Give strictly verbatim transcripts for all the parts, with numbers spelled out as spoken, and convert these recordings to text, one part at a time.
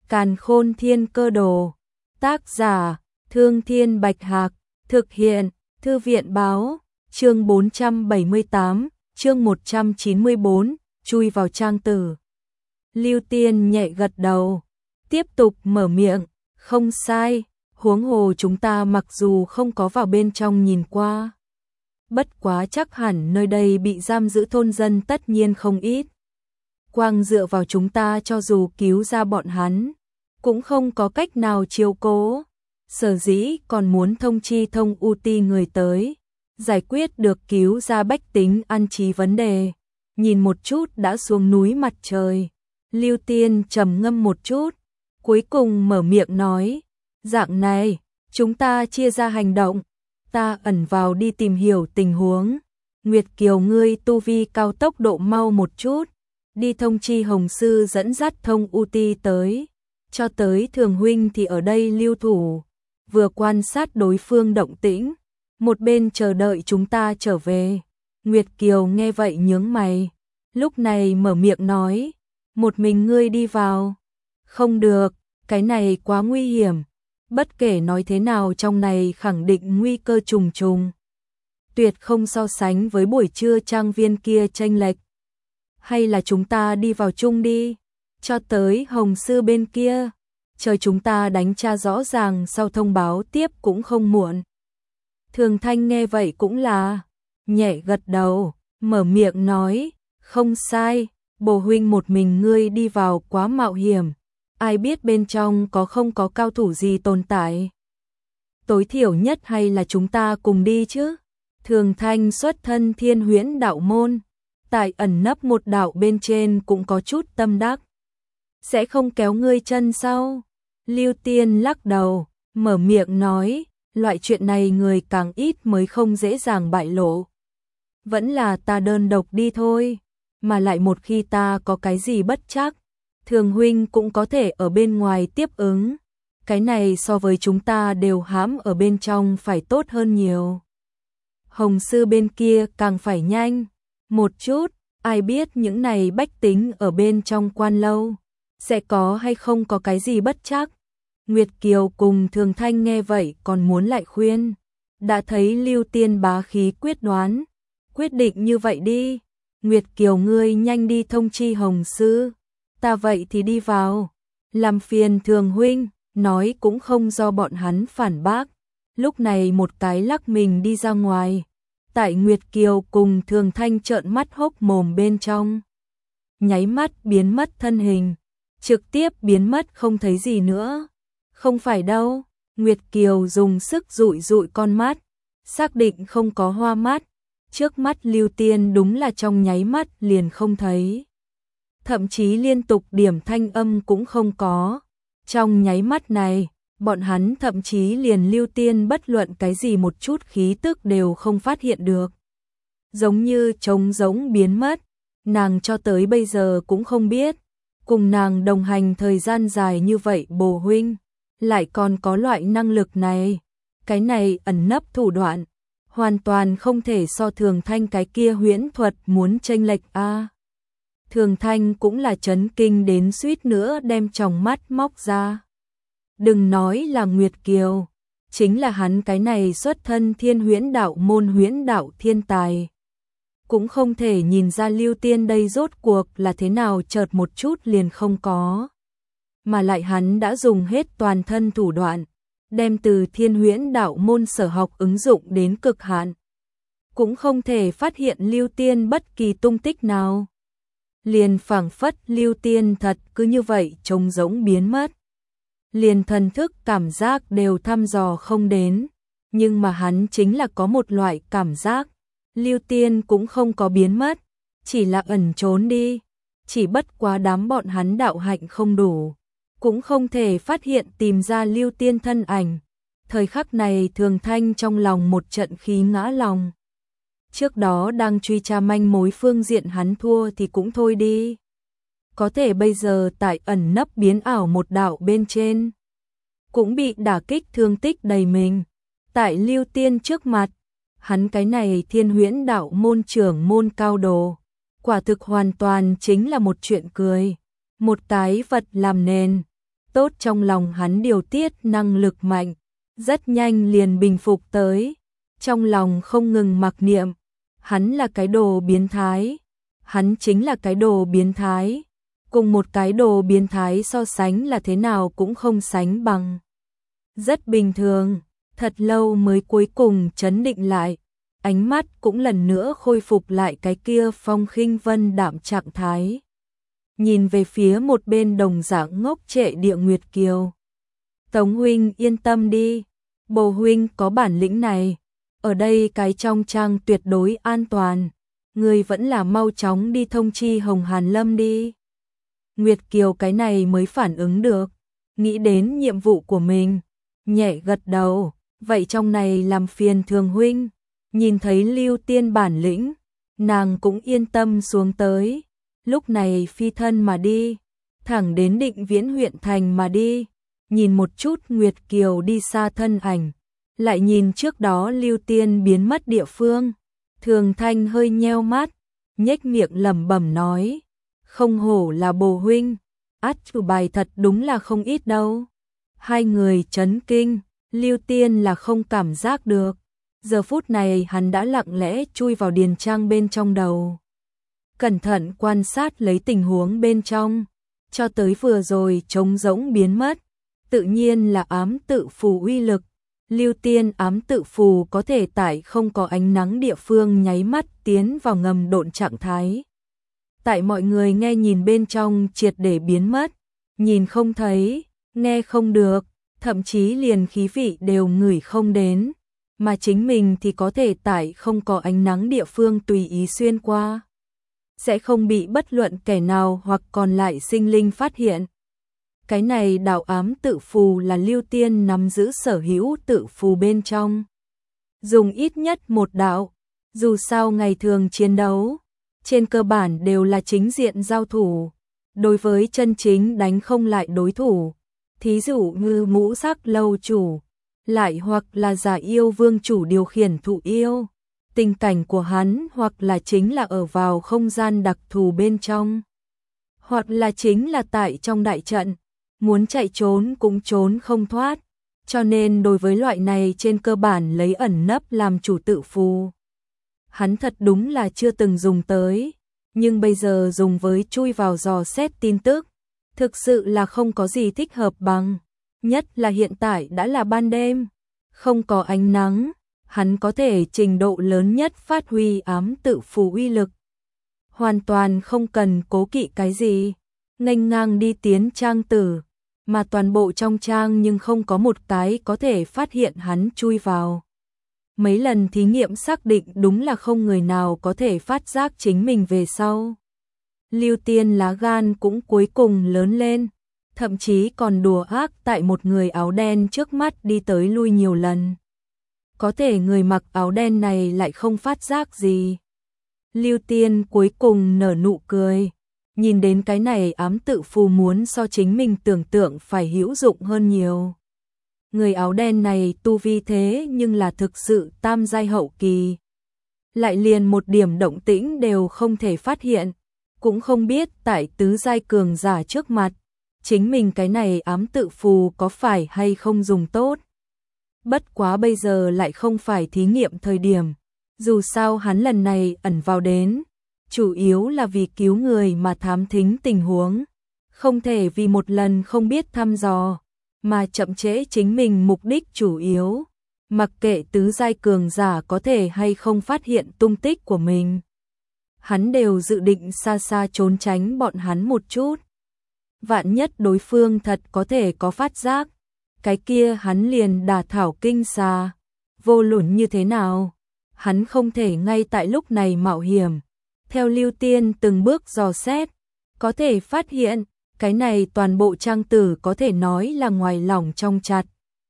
Càn Khôn Thiên Cơ Đồ. Tác giả: Thương Thiên Bạch Hạc. Thực hiện: Thư viện báo. Chương bốn trăm bảy mươi tám, chương một trăm chín mươi bốn, chui vào trang tử. Lưu Tiên nhẹ gật đầu, tiếp tục mở miệng, không sai, huống hồ chúng ta mặc dù không có vào bên trong nhìn qua. Bất quá chắc hẳn nơi đây bị giam giữ thôn dân tất nhiên không ít. Quang dựa vào chúng ta cho dù cứu ra bọn hắn, cũng không có cách nào chiếu cố. Sở dĩ còn muốn thông chi Thông U Ti người tới, giải quyết được cứu ra bách tính an trí vấn đề. Nhìn một chút đã xuống núi mặt trời, Lưu Tiên trầm ngâm một chút, cuối cùng mở miệng nói, dạng này, chúng ta chia ra hành động, ta ẩn vào đi tìm hiểu tình huống. Nguyệt Kiều ngươi tu vi cao tốc độ mau một chút, đi thông chi Hồng Sư dẫn dắt Thông U Ti tới, cho tới Thường huynh thì ở đây lưu thủ, vừa quan sát đối phương động tĩnh, một bên chờ đợi chúng ta trở về. Nguyệt Kiều nghe vậy nhướng mày, lúc này mở miệng nói, một mình ngươi đi vào? Không được, cái này quá nguy hiểm, bất kể nói thế nào trong này khẳng định nguy cơ trùng trùng. Tuyệt không so sánh với buổi trưa trang viên kia chênh lệch. Hay là chúng ta đi vào chung đi, cho tới Hồng Sư bên kia, chờ chúng ta đánh tra rõ ràng sau thông báo tiếp cũng không muộn. Thường Thanh nghe vậy cũng là nhẹ gật đầu, mở miệng nói, không sai, bồ huynh một mình ngươi đi vào quá mạo hiểm, ai biết bên trong có không có cao thủ gì tồn tại. Tối thiểu nhất hay là chúng ta cùng đi chứ. Thường Thanh xuất thân Thiên Huyễn đạo môn, tại ẩn nấp một đạo bên trên cũng có chút tâm đắc. Sẽ không kéo ngươi chân sau. Lưu Tiên lắc đầu, mở miệng nói, loại chuyện này người càng ít mới không dễ dàng bại lộ. Vẫn là ta đơn độc đi thôi, mà lại một khi ta có cái gì bất chắc, Thường huynh cũng có thể ở bên ngoài tiếp ứng. Cái này so với chúng ta đều hãm ở bên trong phải tốt hơn nhiều. Hồng Sư bên kia càng phải nhanh một chút, ai biết những này bách tính ở bên trong quan lâu sẽ có hay không có cái gì bất chắc. Nguyệt Kiều cùng Thường Thanh nghe vậy còn muốn lại khuyên, đã thấy Lưu Tiên bá khí quyết đoán, quyết định như vậy đi, Nguyệt Kiều ngươi nhanh đi thông chi Hồng Sư, ta vậy thì đi vào, làm phiền Thường huynh. Nói cũng không do bọn hắn phản bác, lúc này một cái lắc mình đi ra ngoài, tại Nguyệt Kiều cùng Thường Thanh trợn mắt hốc mồm bên trong, nháy mắt biến mất thân hình, trực tiếp biến mất không thấy gì nữa. Không phải đâu, Nguyệt Kiều dùng sức dụi dụi con mắt, xác định không có hoa mắt, trước mắt Lưu Tiên đúng là trong nháy mắt liền không thấy, thậm chí liên tục điểm thanh âm cũng không có. Trong nháy mắt này, bọn hắn thậm chí liền Lưu Tiên bất luận cái gì một chút khí tức đều không phát hiện được. Giống như trống rỗng biến mất, nàng cho tới bây giờ cũng không biết, cùng nàng đồng hành thời gian dài như vậy bồ huynh, lại còn có loại năng lực này. Cái này ẩn nấp thủ đoạn, hoàn toàn không thể so Thường Thanh cái kia huyễn thuật muốn chênh lệch a. Thường Thanh cũng là chấn kinh đến suýt nữa đem tròng mắt móc ra. Đừng nói là Nguyệt Kiều, chính là hắn cái này xuất thân Thiên Huyễn đạo môn huyễn đạo thiên tài, cũng không thể nhìn ra Lưu Tiên đây rốt cuộc là thế nào chợt một chút liền không có. Mà lại hắn đã dùng hết toàn thân thủ đoạn, đem từ Thiên Huyễn đạo môn sở học ứng dụng đến cực hạn. Cũng không thể phát hiện Lưu Tiên bất kỳ tung tích nào. Liền phảng phất Lưu Tiên thật cứ như vậy trống rỗng biến mất. Liền thần thức cảm giác đều thăm dò không đến, nhưng mà hắn chính là có một loại cảm giác, Lưu Tiên cũng không có biến mất, chỉ là ẩn trốn đi, chỉ bất quá đám bọn hắn đạo hạnh không đủ, cũng không thể phát hiện tìm ra Lưu Tiên thân ảnh. Thời khắc này Thường Thanh trong lòng một trận khí ngã lòng. Trước đó đang truy tra manh mối phương diện hắn thua thì cũng thôi đi. Có thể bây giờ tại ẩn nấp biến ảo một đạo bên trên, cũng bị đả kích thương tích đầy mình. Tại Lưu Tiên trước mặt, hắn cái này Thiên Huyễn đạo môn trưởng môn cao đồ, quả thực hoàn toàn chính là một chuyện cười. Một cái vật làm nền, tốt trong lòng hắn điều tiết năng lực mạnh, rất nhanh liền bình phục tới, trong lòng không ngừng mặc niệm, hắn là cái đồ biến thái, hắn chính là cái đồ biến thái, cùng một cái đồ biến thái so sánh là thế nào cũng không sánh bằng. Rất bình thường, thật lâu mới cuối cùng trấn định lại, ánh mắt cũng lần nữa khôi phục lại cái kia phong khinh vân đạm trạng thái. Nhìn về phía một bên đồng dạng ngốc trệ Địa Nguyệt Kiều. Tống huynh yên tâm đi, bồ huynh có bản lĩnh này, ở đây cái trong trang tuyệt đối an toàn, người vẫn là mau chóng đi thông chi Hồng Hàn Lâm đi. Nguyệt Kiều cái này mới phản ứng được, nghĩ đến nhiệm vụ của mình, nhẹ gật đầu, vậy trong này làm phiền Thường huynh. Nhìn thấy Lưu Tiên bản lĩnh, nàng cũng yên tâm xuống tới, lúc này phi thân mà đi, thẳng đến Định Viễn huyện thành mà đi, nhìn một chút Nguyệt Kiều đi xa thân ảnh, lại nhìn trước đó Lưu Tiên biến mất địa phương, Thường Thanh hơi nheo mắt, nhếch miệng lẩm bẩm nói, không hổ là bồ huynh, át chủ bài thật đúng là không ít đâu. Hai người chấn kinh, Lưu Tiên là không cảm giác được. Giờ phút này hắn đã lặng lẽ chui vào điền trang bên trong đầu. Cẩn thận quan sát lấy tình huống bên trong, cho tới vừa rồi trống rỗng biến mất, tự nhiên là ám tự phù uy lực. Lưu Tiên ám tự phù có thể tại không có ánh nắng địa phương nháy mắt tiến vào ngầm độn trạng thái. Tại mọi người nghe nhìn bên trong triệt để biến mất, nhìn không thấy, nghe không được, thậm chí liền khí vị đều ngửi không đến. Mà chính mình thì có thể tại không có ánh nắng địa phương tùy ý xuyên qua. Sẽ không bị bất luận kẻ nào hoặc còn lại sinh linh phát hiện. Cái này đạo ám tự phù là Lưu Tiên nắm giữ sở hữu tự phù bên trong. Dùng ít nhất một đạo, dù sao ngày thường chiến đấu, trên cơ bản đều là chính diện giao thủ. Đối với chân chính đánh không lại đối thủ, thí dụ như Ngũ Sắc lâu chủ, lại hoặc là Giả Yêu Vương chủ điều khiển thụ yêu, tình cảnh của hắn hoặc là chính là ở vào không gian đặc thù bên trong, hoặc là chính là tại trong đại trận, muốn chạy trốn cũng trốn không thoát, cho nên đối với loại này trên cơ bản lấy ẩn nấp làm chủ tự phù. Hắn thật đúng là chưa từng dùng tới, nhưng bây giờ dùng với chui vào dò xét tin tức, thực sự là không có gì thích hợp bằng. Nhất là hiện tại đã là ban đêm, không có ánh nắng, hắn có thể trình độ lớn nhất phát huy ám tự phù uy lực. Hoàn toàn không cần cố kỵ cái gì, nghênh ngang đi tiến trang tử, mà toàn bộ trong trang nhưng không có một cái có thể phát hiện hắn chui vào. Mấy lần thí nghiệm xác định đúng là không người nào có thể phát giác chính mình về sau. Lưu Tiên lá gan cũng cuối cùng lớn lên, thậm chí còn đùa ác tại một người áo đen trước mắt đi tới lui nhiều lần. Có thể người mặc áo đen này lại không phát giác gì. Lưu Tiên cuối cùng nở nụ cười, nhìn đến cái này ám tự phù muốn so chính mình tưởng tượng phải hữu dụng hơn nhiều. Người áo đen này tu vi thế nhưng là thực sự tam giai hậu kỳ. Lại liền một điểm động tĩnh đều không thể phát hiện, cũng không biết tại tứ giai cường giả trước mặt, chính mình cái này ám tự phù có phải hay không dùng tốt. Bất quá bây giờ lại không phải thí nghiệm thời điểm, dù sao hắn lần này ẩn vào đến, chủ yếu là vì cứu người mà thám thính tình huống, không thể vì một lần không biết thăm dò, mà chậm trễ chính mình mục đích chủ yếu, mặc kệ tứ giai cường giả có thể hay không phát hiện tung tích của mình. Hắn đều dự định xa xa trốn tránh bọn hắn một chút. Vạn nhất đối phương thật có thể có phát giác, cái kia hắn liền đả thảo kinh xà, vô luận như thế nào, hắn không thể ngay tại lúc này mạo hiểm. Theo Lưu Tiên từng bước dò xét, có thể phát hiện, cái này toàn bộ trang tử có thể nói là ngoài lỏng trong chặt.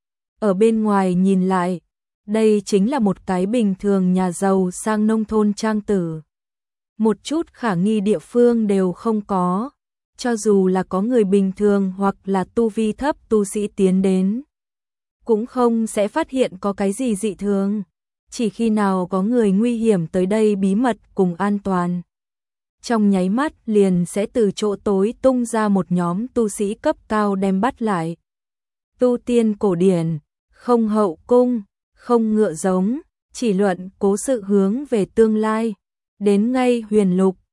Ở bên ngoài nhìn lại, đây chính là một cái bình thường nhà giàu sang nông thôn trang tử. Một chút khả nghi địa phương đều không có, cho dù là có người bình thường hoặc là tu vi thấp tu sĩ tiến đến, cũng không sẽ phát hiện có cái gì dị thường, chỉ khi nào có người nguy hiểm tới đây bí mật cùng an toàn. trong nháy mắt liền sẽ từ chỗ tối tung ra một nhóm tu sĩ cấp cao đem bắt lại. Tu tiên cổ điển, không hậu cung, không ngựa giống, chỉ luận cố sự hướng về tương lai. Đến ngay huyền lục,